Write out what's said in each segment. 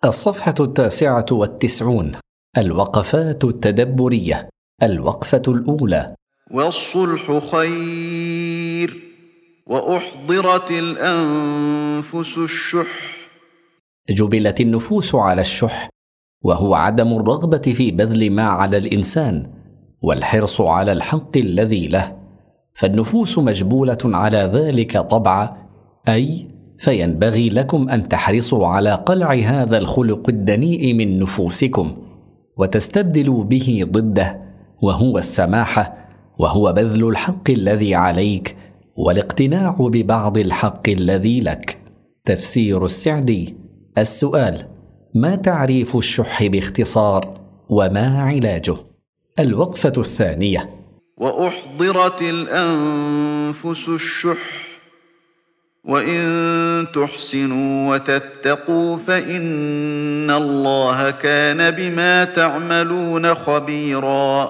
الصفحة 99. الوقفات التدبرية. الوقفة الأولى: والصلح خير، وأحضرت الأنفس الشح. جبلت النفوس على الشح، وهو عدم الرغبة في بذل ما على الإنسان والحرص على الحق الذي له، فالنفوس مجبولة على ذلك طبعا، أي فينبغي لكم أن تحرصوا على قلع هذا الخلق الدنيء من نفوسكم وتستبدلوا به ضده، وهو السماحة، وهو بذل الحق الذي عليك والاقتناع ببعض الحق الذي لك. تفسير السعدي. السؤال: ما تعريف الشح باختصار، وما علاجه؟ الوقفة الثانية: وأحضرت الأنفس الشح، وإن تحسنوا وتتقوا فإن الله كان بما تعملون خبيرا.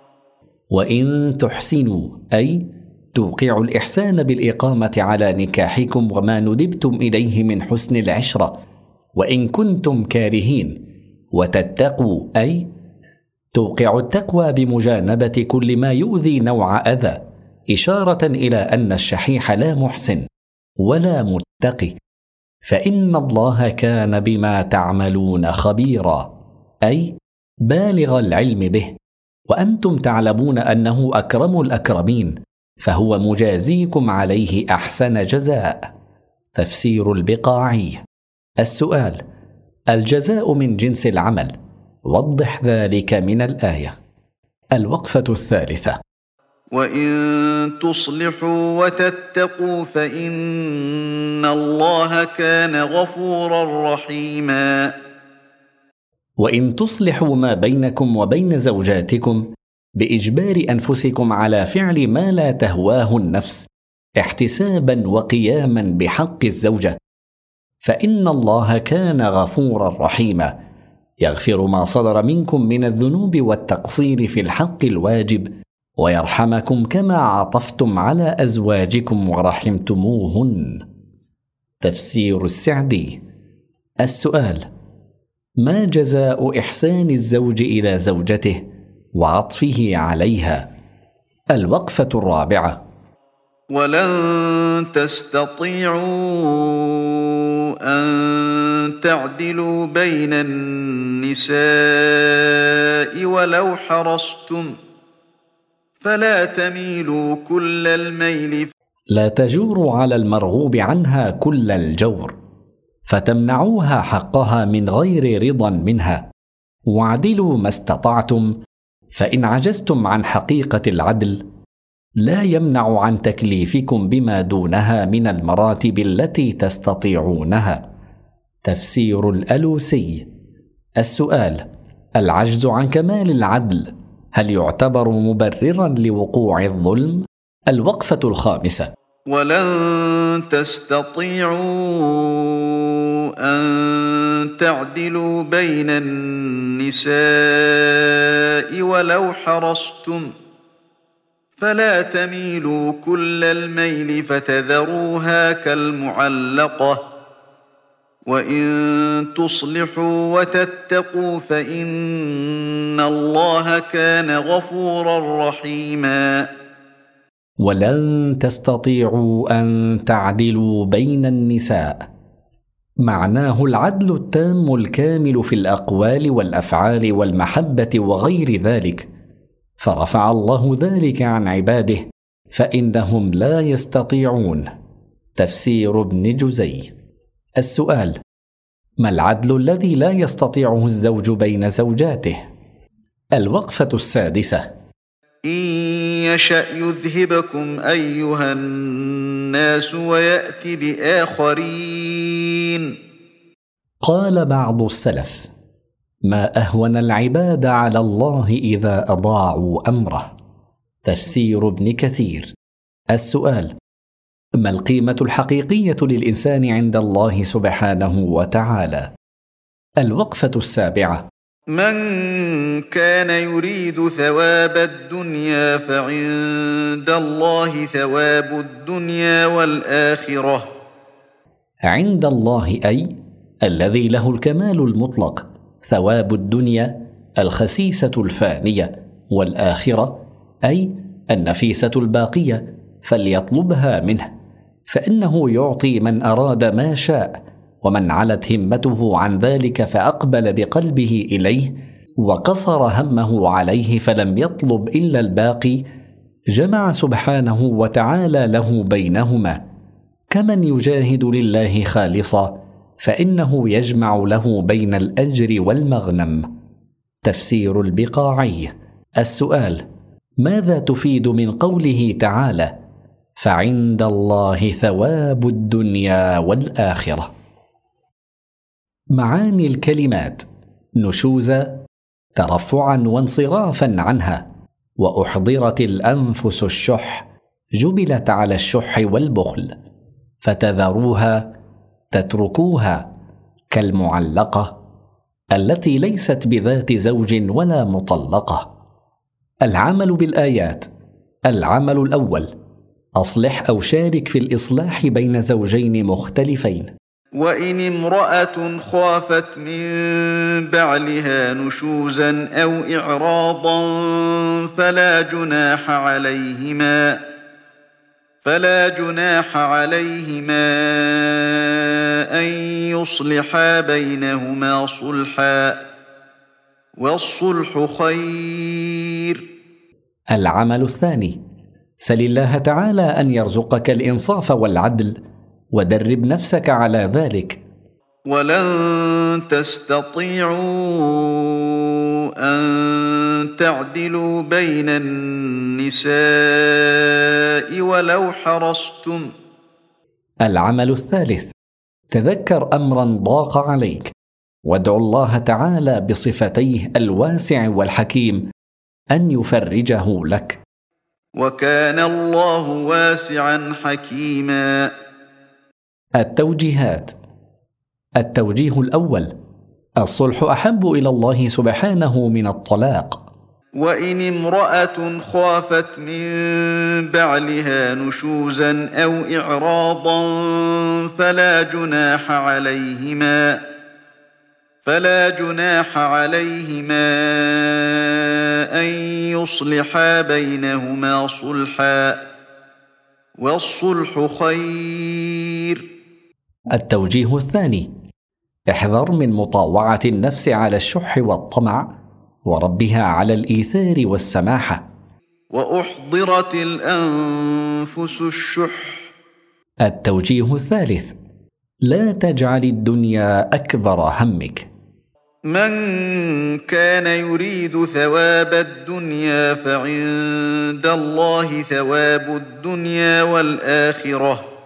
وإن تحسنوا أي توقعوا الإحسان بالإقامة على نكاحكم وما ندبتم إليه من حسن العشرة، وإن كنتم كارهين. وتتقوا أي توقعوا التقوى بمجانبة كل ما يؤذي نوع أذى، إشارة إلى أن الشحيح لا محسن ولا متقي، فإن الله كان بما تعملون خبيرا، أي بالغ العلم به، وأنتم تعلمون أنه أكرم الأكرمين، فهو مجازيكم عليه أحسن جزاء. تفسير البقاعي. السؤال: الجزاء من جنس العمل، وضح ذلك من الآية. الوقفة الثالثة: وإن تصلحوا وتتقوا فإن الله كان غفورا رحيما. وإن تصلحوا ما بينكم وبين زوجاتكم بإجبار أنفسكم على فعل ما لا تهواه النفس احتسابا وقياما بحق الزوجة، فإن الله كان غفورا رحيما، يغفر ما صدر منكم من الذنوب والتقصير في الحق الواجب، ويرحمكم كما عطفتم على أزواجكم ورحمتموهن. تفسير السعدي. السؤال: ما جزاء إحسان الزوج إلى زوجته وعطفه عليها؟ الوقفة الرابعة: ولن تستطيعوا أن تعدلوا بين النساء ولو حرصتم، فلا تميلوا كل الميل. لا تجوروا على المرغوب عنها كل الجور، فتمنعوها حقها من غير رضا منها، واعدلوا ما استطعتم، فإن عجزتم عن حقيقة العدل لا يمنع عن تكليفكم بما دونها من المراتب التي تستطيعونها. تفسير الألوسي. السؤال: العجز عن كمال العدل هل يعتبر مبررا لوقوع الظلم؟ الوقفة الخامسة: ولن تستطيعوا أن تعدلوا بين النساء ولو حرصتم، فلا تميلوا كل الميل فتذروها كالمعلقة، وإن تصلحوا وتتقوا فإن الله كان غفورا رحيما. ولن تستطيعوا أن تعدلوا بين النساء معناه العدل التام الكامل في الأقوال والأفعال والمحبة وغير ذلك، فرفع الله ذلك عن عباده فإنهم لا يستطيعون. تفسير ابن جزي. السؤال: ما العدل الذي لا يستطيعه الزوج بين زوجاته؟ الوقفة السادسة: إن يشأ يذهبكم أيها الناس ويأت بآخرين. قال بعض السلف: ما أهون العباد على الله إذا أضاعوا أمره. تفسير ابن كثير. السؤال: ما القيمة الحقيقية للإنسان عند الله سبحانه وتعالى؟ الوقفة السابعة: من كان يريد ثواب الدنيا فعند الله ثواب الدنيا والآخرة. عند الله أي الذي له الكمال المطلق، ثواب الدنيا الخسيسة الفانية، والآخرة أي النفيسة الباقية، فليطلبها منه، فإنه يعطي من أراد ما شاء، ومن علت همته عن ذلك فأقبل بقلبه إليه وقصر همه عليه فلم يطلب إلا الباقي، جمع سبحانه وتعالى له بينهما، كمن يجاهد لله خالصا فإنه يجمع له بين الأجر والمغنم. تفسير البقاعي. السؤال: ماذا تفيد من قوله تعالى: فعند الله ثواب الدنيا والآخرة؟ معاني الكلمات: نشوزا، ترفعا وانصرافا عنها، وأحضرت الأنفس الشح، جبلت على الشح والبخل، فتذروها تتركوها، كالمعلقة التي ليست بذات زوج ولا مطلقة. العمل بالآيات. العمل الأول: أصلح أو شارك في الإصلاح بين زوجين مختلفين. وإن امرأة خافت من بعلها نشوزا أو إعراضا فلا جناح عليهما أن يصلحا بينهما صلحا، والصلح خير. العمل الثاني: سل الله تعالى أن يرزقك الإنصاف والعدل، ودرب نفسك على ذلك. ولن تستطيعوا أن تعدلوا بين النساء ولو حرصتم. العمل الثالث: تذكر أمرا ضاق عليك، وادع الله تعالى بصفتيه الواسع والحكيم أن يفرجه لك. وكان الله واسعا حكيما. التوجيهات. التوجيه الأول: الصلح أحب إلى الله سبحانه من الطلاق. وإن امرأة خافت من بعلها نشوزا أو إعراضا فلا جناح عليهما أن يصلحا بينهما صلحا، والصلح خير. التوجيه الثاني: احذر من مطاوعة النفس على الشح والطمع، وربها على الإيثار والسماحة. وأحضرت الأنفس الشح. التوجيه الثالث: لا تجعل الدنيا أكبر همك. من كان يريد ثواب الدنيا فعند الله ثواب الدنيا والآخرة،